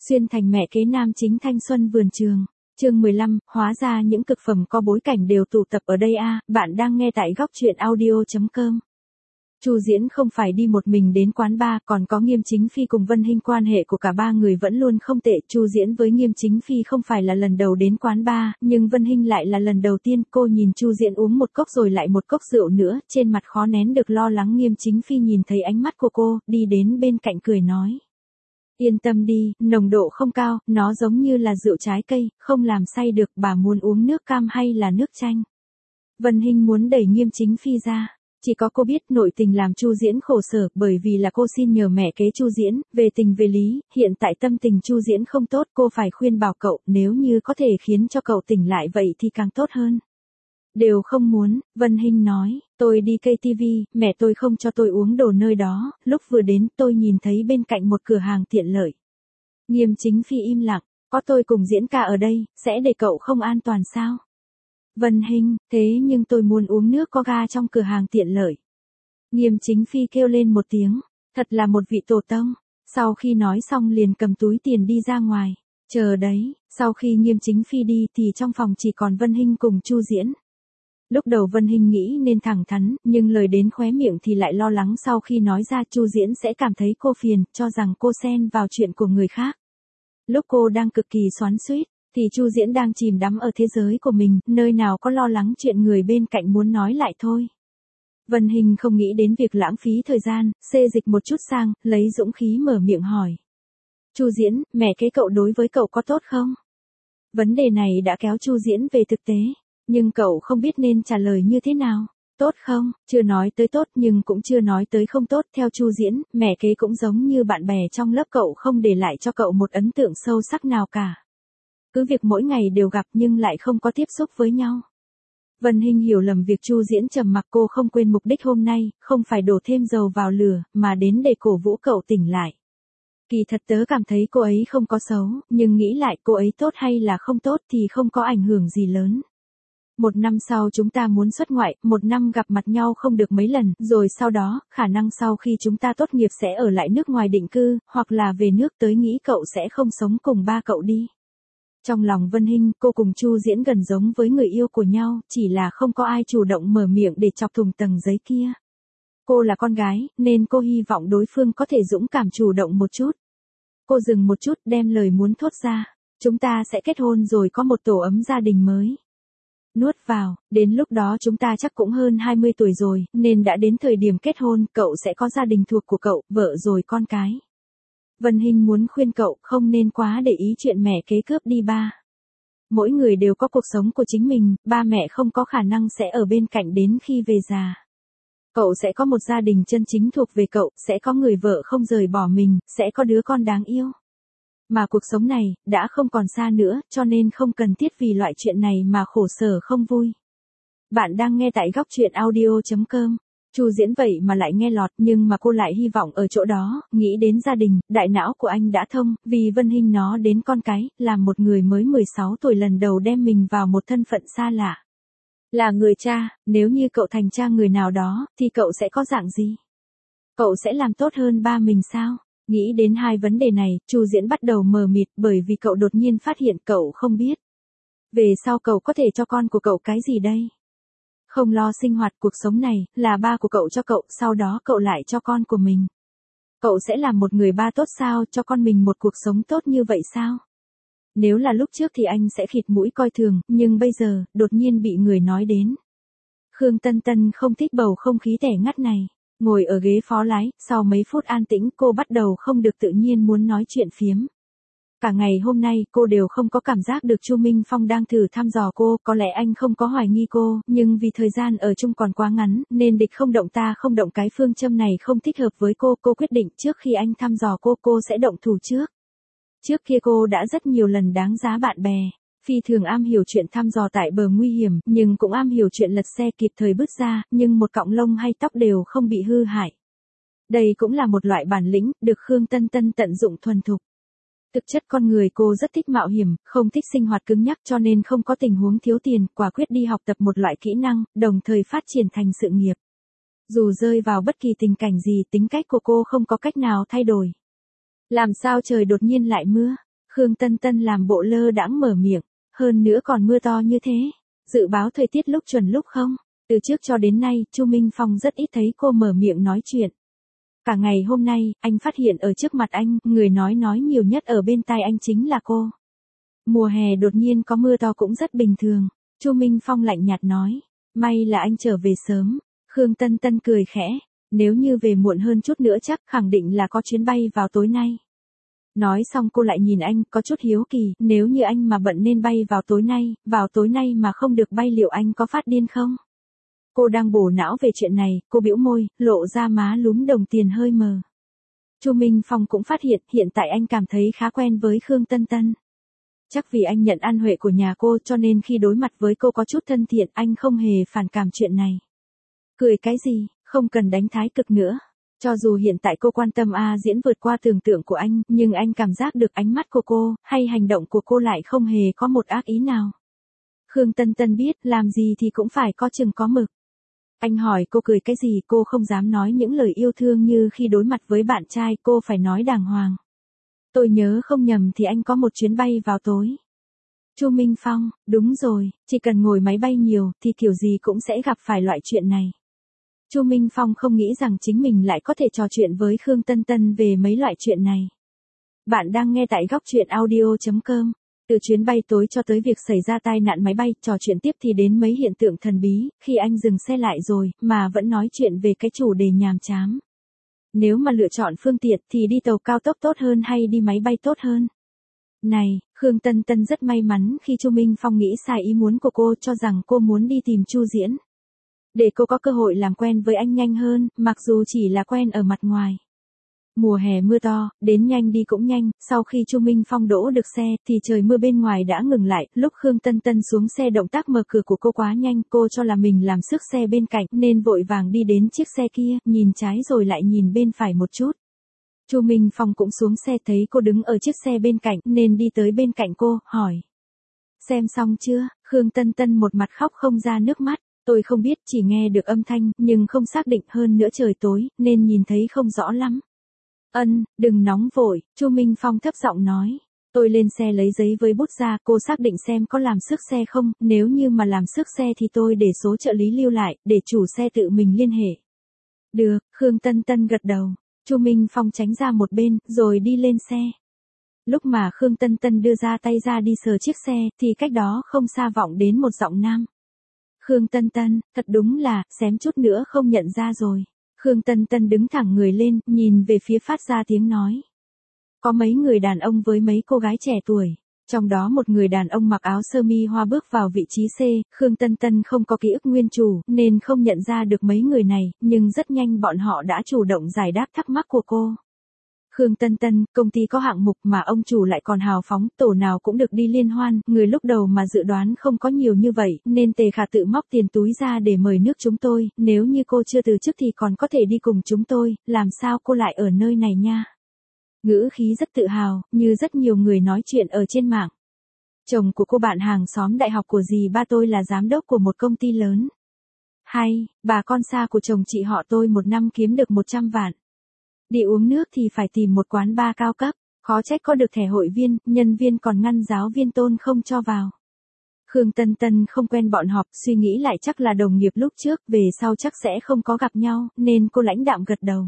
Xuyên thành mẹ kế nam chính thanh xuân vườn trường. Chương 15, hóa ra những cực phẩm có bối cảnh đều tụ tập ở đây a. Bạn đang nghe tại góc truyện audio.com. Chu Diễn không phải đi một mình đến quán bar, còn có Nghiêm Chính Phi cùng Vân Hinh, quan hệ của cả ba người vẫn luôn không tệ. Chu Diễn với Nghiêm Chính Phi không phải là lần đầu đến quán bar, nhưng Vân Hinh lại là lần đầu tiên. Cô nhìn Chu Diễn uống một cốc rồi lại một cốc rượu nữa, trên mặt khó nén được lo lắng. Nghiêm Chính Phi nhìn thấy ánh mắt của cô, đi đến bên cạnh cười nói: Yên tâm đi, nồng độ không cao, nó giống như là rượu trái cây, không làm say được. Bà muốn uống nước cam hay là nước chanh? Vân Hinh muốn đẩy Nghiêm Chính Phi ra. Chỉ có cô biết nội tình làm Chu Diễn khổ sở, bởi vì là cô xin nhờ mẹ kế Chu Diễn, về tình về lý, hiện tại tâm tình Chu Diễn không tốt, cô phải khuyên bảo cậu, nếu như có thể khiến cho cậu tỉnh lại vậy thì càng tốt hơn. Đều không muốn, Vân Hinh nói, tôi đi cây KTV, mẹ tôi không cho tôi uống đồ nơi đó, lúc vừa đến tôi nhìn thấy bên cạnh một cửa hàng tiện lợi. Nghiêm Chính Phi im lặng, có tôi cùng Diễn ca ở đây, sẽ để cậu không an toàn sao? Vân Hinh, thế nhưng tôi muốn uống nước có ga trong cửa hàng tiện lợi. Nghiêm Chính Phi kêu lên một tiếng, thật là một vị tổ tông. Sau khi nói xong liền cầm túi tiền đi ra ngoài. Chờ đấy, sau khi Nghiêm Chính Phi đi thì trong phòng chỉ còn Vân Hinh cùng Chu Diễn. Lúc đầu Vân Hinh nghĩ nên thẳng thắn, nhưng lời đến khóe miệng thì lại lo lắng sau khi nói ra Chu Diễn sẽ cảm thấy cô phiền, cho rằng cô xen vào chuyện của người khác. Lúc cô đang cực kỳ xoắn xuýt, thì Chu Diễn đang chìm đắm ở thế giới của mình, nơi nào có lo lắng chuyện người bên cạnh muốn nói lại thôi. Vân Hinh không nghĩ đến việc lãng phí thời gian, xê dịch một chút sang, lấy dũng khí mở miệng hỏi. Chu Diễn, mẹ kế cậu đối với cậu có tốt không? Vấn đề này đã kéo Chu Diễn về thực tế, nhưng cậu không biết nên trả lời như thế nào. Tốt không, chưa nói tới tốt nhưng cũng chưa nói tới không tốt. Theo Chu Diễn, mẹ kế cũng giống như bạn bè trong lớp cậu, không để lại cho cậu một ấn tượng sâu sắc nào cả. Cứ việc mỗi ngày đều gặp nhưng lại không có tiếp xúc với nhau. Vân Hinh hiểu lầm việc Chu Diễn trầm mặc, cô không quên mục đích hôm nay, không phải đổ thêm dầu vào lửa, mà đến để cổ vũ cậu tỉnh lại. Kỳ thật tớ cảm thấy cô ấy không có xấu, nhưng nghĩ lại cô ấy tốt hay là không tốt thì không có ảnh hưởng gì lớn. 1 năm sau chúng ta muốn xuất ngoại, 1 năm gặp mặt nhau không được mấy lần, rồi sau đó, khả năng sau khi chúng ta tốt nghiệp sẽ ở lại nước ngoài định cư, hoặc là về nước tới. Nghĩ cậu sẽ không sống cùng ba cậu đi. Trong lòng Vân Hinh, cô cùng Chu Diễn gần giống với người yêu của nhau, chỉ là không có ai chủ động mở miệng để chọc thủng tầng giấy kia. Cô là con gái, nên cô hy vọng đối phương có thể dũng cảm chủ động một chút. Cô dừng một chút, đem lời muốn thốt ra. Chúng ta sẽ kết hôn rồi có một tổ ấm gia đình mới. Nuốt vào, đến lúc đó chúng ta chắc cũng hơn 20 tuổi rồi, nên đã đến thời điểm kết hôn, cậu sẽ có gia đình thuộc của cậu, vợ rồi con cái. Vân Hinh muốn khuyên cậu không nên quá để ý chuyện mẹ kế cướp đi ba. Mỗi người đều có cuộc sống của chính mình, ba mẹ không có khả năng sẽ ở bên cạnh đến khi về già. Cậu sẽ có một gia đình chân chính thuộc về cậu, sẽ có người vợ không rời bỏ mình, sẽ có đứa con đáng yêu. Mà cuộc sống này, đã không còn xa nữa, cho nên không cần thiết vì loại chuyện này mà khổ sở không vui. Bạn đang nghe tại góc truyện audio.com. Chu Diễn vậy mà lại nghe lọt, nhưng mà cô lại hy vọng ở chỗ đó, nghĩ đến gia đình, đại não của anh đã thông, vì Vân Hinh nó đến con cái, làm một người mới 16 tuổi lần đầu đem mình vào một thân phận xa lạ. Là người cha, nếu như cậu thành cha người nào đó, thì cậu sẽ có dạng gì? Cậu sẽ làm tốt hơn ba mình sao? Nghĩ đến hai vấn đề này, Chu Diễn bắt đầu mờ mịt, bởi vì cậu đột nhiên phát hiện cậu không biết. Về sau cậu có thể cho con của cậu cái gì đây? Không lo sinh hoạt cuộc sống này, là ba của cậu cho cậu, sau đó cậu lại cho con của mình. Cậu sẽ làm một người ba tốt sao, cho con mình một cuộc sống tốt như vậy sao? Nếu là lúc trước thì anh sẽ khịt mũi coi thường, nhưng bây giờ, đột nhiên bị người nói đến. Khương Tân Tân không thích bầu không khí tẻ ngắt này. Ngồi ở ghế phó lái, sau mấy phút an tĩnh cô bắt đầu không được tự nhiên muốn nói chuyện phiếm. Cả ngày hôm nay cô đều không có cảm giác được Chu Minh Phong đang thử thăm dò cô, có lẽ anh không có hoài nghi cô, nhưng vì thời gian ở chung còn quá ngắn, nên địch không động ta không động, cái phương châm này không thích hợp với cô quyết định trước khi anh thăm dò cô sẽ động thủ trước. Trước kia cô đã rất nhiều lần đáng giá bạn bè. Phi thường am hiểu chuyện thăm dò tại bờ nguy hiểm, nhưng cũng am hiểu chuyện lật xe kịp thời bứt ra, nhưng một cọng lông hay tóc đều không bị hư hại. Đây cũng là một loại bản lĩnh, được Khương Tân Tân tận dụng thuần thục. Thực chất con người cô rất thích mạo hiểm, không thích sinh hoạt cứng nhắc, cho nên không có tình huống thiếu tiền, quả quyết đi học tập một loại kỹ năng, đồng thời phát triển thành sự nghiệp. Dù rơi vào bất kỳ tình cảnh gì, tính cách của cô không có cách nào thay đổi. Làm sao trời đột nhiên lại mưa? Khương Tân Tân làm bộ lơ đãng mở miệng, hơn nữa còn mưa to như thế. Dự báo thời tiết lúc chuẩn lúc không. Từ trước cho đến nay, Chu Minh Phong rất ít thấy cô mở miệng nói chuyện. Cả ngày hôm nay, anh phát hiện ở trước mặt anh, người nói nhiều nhất ở bên tai anh chính là cô. Mùa hè đột nhiên có mưa to cũng rất bình thường. Chu Minh Phong lạnh nhạt nói, may là anh trở về sớm. Khương Tân Tân cười khẽ, nếu như về muộn hơn chút nữa chắc khẳng định là có chuyến bay vào tối nay. Nói xong cô lại nhìn anh, có chút hiếu kỳ, nếu như anh mà bận nên bay vào tối nay mà không được bay liệu anh có phát điên không? Cô đang bổ não về chuyện này, cô bĩu môi, lộ ra má lúm đồng tiền hơi mờ. Chu Minh Phong cũng phát hiện tại anh cảm thấy khá quen với Khương Tân Tân. Chắc vì anh nhận ân huệ của nhà cô cho nên khi đối mặt với cô có chút thân thiện, anh không hề phản cảm chuyện này. Cười cái gì, không cần đánh thái cực nữa. Cho dù hiện tại cô quan tâm diễn vượt qua tưởng tượng của anh, nhưng anh cảm giác được ánh mắt của cô, hay hành động của cô lại không hề có một ác ý nào. Khương Tân Tân biết, làm gì thì cũng phải có chừng có mực. Anh hỏi cô cười cái gì, cô không dám nói những lời yêu thương như khi đối mặt với bạn trai, cô phải nói đàng hoàng. Tôi nhớ không nhầm thì anh có một chuyến bay vào tối. Chu Minh Phong, đúng rồi, chỉ cần ngồi máy bay nhiều thì kiểu gì cũng sẽ gặp phải loại chuyện này. Chu Minh Phong không nghĩ rằng chính mình lại có thể trò chuyện với Khương Tân Tân về mấy loại chuyện này. Bạn đang nghe tại góc truyện audio.com. Từ chuyến bay tối cho tới việc xảy ra tai nạn máy bay, trò chuyện tiếp thì đến mấy hiện tượng thần bí, khi anh dừng xe lại rồi, mà vẫn nói chuyện về cái chủ đề nhàm chán. Nếu mà lựa chọn phương tiện thì đi tàu cao tốc tốt hơn hay đi máy bay tốt hơn? Này, Khương Tân Tân rất may mắn khi Chu Minh Phong nghĩ sai ý muốn của cô, cho rằng cô muốn đi tìm Chu Diễn. Để cô có cơ hội làm quen với anh nhanh hơn, mặc dù chỉ là quen ở mặt ngoài. Mùa hè mưa to, đến nhanh đi cũng nhanh, sau khi Chu Minh Phong đỗ được xe thì trời mưa bên ngoài đã ngừng lại, lúc Khương Tân Tân xuống xe động tác mở cửa của cô quá nhanh, cô cho là mình làm sức xe bên cạnh nên vội vàng đi đến chiếc xe kia, nhìn trái rồi lại nhìn bên phải một chút. Chu Minh Phong cũng xuống xe thấy cô đứng ở chiếc xe bên cạnh nên đi tới bên cạnh cô, hỏi. Xem xong chưa? Khương Tân Tân một mặt khóc không ra nước mắt. Tôi không biết, chỉ nghe được âm thanh, nhưng không xác định, hơn nữa trời tối, nên nhìn thấy không rõ lắm. Đừng nóng vội, Chu Minh Phong thấp giọng nói. Tôi lên xe lấy giấy với bút ra, cô xác định xem có làm xước xe không, nếu như mà làm xước xe thì tôi để số trợ lý lưu lại, để chủ xe tự mình liên hệ. Được, Khương Tân Tân gật đầu. Chu Minh Phong tránh ra một bên, rồi đi lên xe. Lúc mà Khương Tân Tân đưa ra tay ra đi sờ chiếc xe, thì cách đó không xa vọng đến một giọng nam. Khương Tân Tân, thật đúng là, xém chút nữa không nhận ra rồi. Khương Tân Tân đứng thẳng người lên, nhìn về phía phát ra tiếng nói. Có mấy người đàn ông với mấy cô gái trẻ tuổi. Trong đó một người đàn ông mặc áo sơ mi hoa bước vào vị trí C, Khương Tân Tân không có ký ức nguyên chủ, nên không nhận ra được mấy người này, nhưng rất nhanh bọn họ đã chủ động giải đáp thắc mắc của cô. Khương Tân Tân, công ty có hạng mục mà ông chủ lại còn hào phóng, tổ nào cũng được đi liên hoan, người lúc đầu mà dự đoán không có nhiều như vậy, nên Tề Khả tự móc tiền túi ra để mời nước chúng tôi, nếu như cô chưa từ chức thì còn có thể đi cùng chúng tôi, làm sao cô lại ở nơi này nha. Ngữ khí rất tự hào, như rất nhiều người nói chuyện ở trên mạng. Chồng của cô bạn hàng xóm đại học của dì ba tôi là giám đốc của một công ty lớn. Hay, bà con xa của chồng chị họ tôi một năm kiếm được 100 vạn. Đi uống nước thì phải tìm một quán bar cao cấp, khó trách có được thẻ hội viên, nhân viên còn ngăn giáo viên Tôn không cho vào. Khương Tân Tân không quen bọn họ, suy nghĩ lại chắc là đồng nghiệp lúc trước, về sau chắc sẽ không có gặp nhau, nên cô lãnh đạm gật đầu.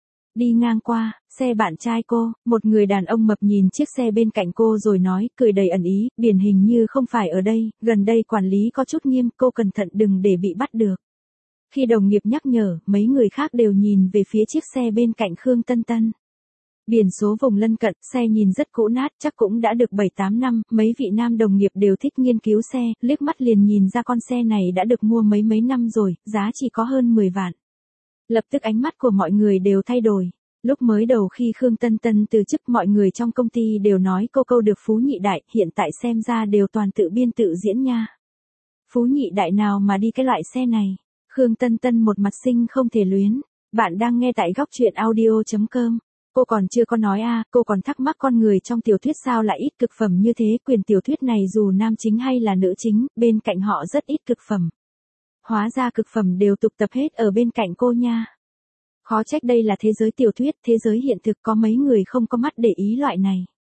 Đi ngang qua, xe bạn trai cô, một người đàn ông mập nhìn chiếc xe bên cạnh cô rồi nói, cười đầy ẩn ý, điển hình như không phải ở đây, gần đây quản lý có chút nghiêm, cô cẩn thận đừng để bị bắt được. Khi đồng nghiệp nhắc nhở, mấy người khác đều nhìn về phía chiếc xe bên cạnh Khương Tân Tân. Biển số vùng lân cận, xe nhìn rất cũ nát, chắc cũng đã được 7-8 năm, mấy vị nam đồng nghiệp đều thích nghiên cứu xe, liếc mắt liền nhìn ra con xe này đã được mua mấy năm rồi, giá chỉ có hơn 10 vạn. Lập tức ánh mắt của mọi người đều thay đổi. Lúc mới đầu khi Khương Tân Tân từ chức, mọi người trong công ty đều nói câu được phú nhị đại, hiện tại xem ra đều toàn tự biên tự diễn nha. Phú nhị đại nào mà đi cái loại xe này? Khương Tân Tân một mặt sinh không thể luyến. Bạn đang nghe tại góc truyện audio.com. Cô còn chưa có nói cô còn thắc mắc con người trong tiểu thuyết sao lại ít cực phẩm như thế, quyển tiểu thuyết này dù nam chính hay là nữ chính, bên cạnh họ rất ít cực phẩm. Hóa ra cực phẩm đều tụ tập hết ở bên cạnh cô nha. Khó trách đây là thế giới tiểu thuyết, thế giới hiện thực có mấy người không có mắt để ý loại này.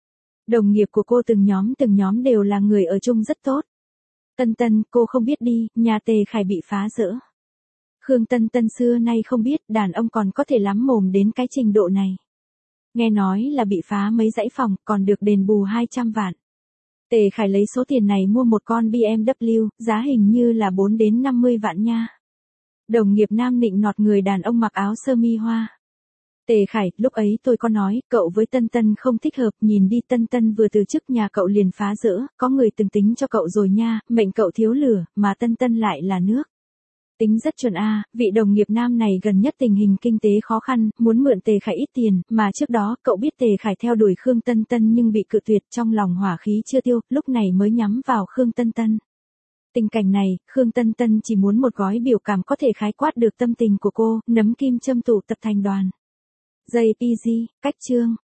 Đồng nghiệp của cô từng nhóm đều là người ở chung rất tốt. Tân Tân, cô không biết đi, nhà Tề Khải bị phá rỡ. Khương Tân Tân xưa nay không biết đàn ông còn có thể lắm mồm đến cái trình độ này. Nghe nói là bị phá mấy dãy phòng, còn được đền bù 200 vạn. Tề Khải lấy số tiền này mua một con BMW, giá hình như là 4 đến 50 vạn nha. Đồng nghiệp nam nịnh nọt người đàn ông mặc áo sơ mi hoa. Tề Khải, lúc ấy tôi có nói, cậu với Tân Tân không thích hợp, nhìn đi Tân Tân vừa từ chức nhà cậu liền phá rỡ, có người từng tính cho cậu rồi nha, mệnh cậu thiếu lửa, mà Tân Tân lại là nước. Tính rất chuẩn a, vị đồng nghiệp nam này gần nhất tình hình kinh tế khó khăn, muốn mượn Tề Khải ít tiền, mà trước đó cậu biết Tề Khải theo đuổi Khương Tân Tân nhưng bị cự tuyệt, trong lòng hỏa khí chưa tiêu, lúc này mới nhắm vào Khương Tân Tân. Tình cảnh này, Khương Tân Tân chỉ muốn một gói biểu cảm có thể khái quát được tâm tình của cô, nấm kim châm tụ tập thành đoàn. JPG, cách chương.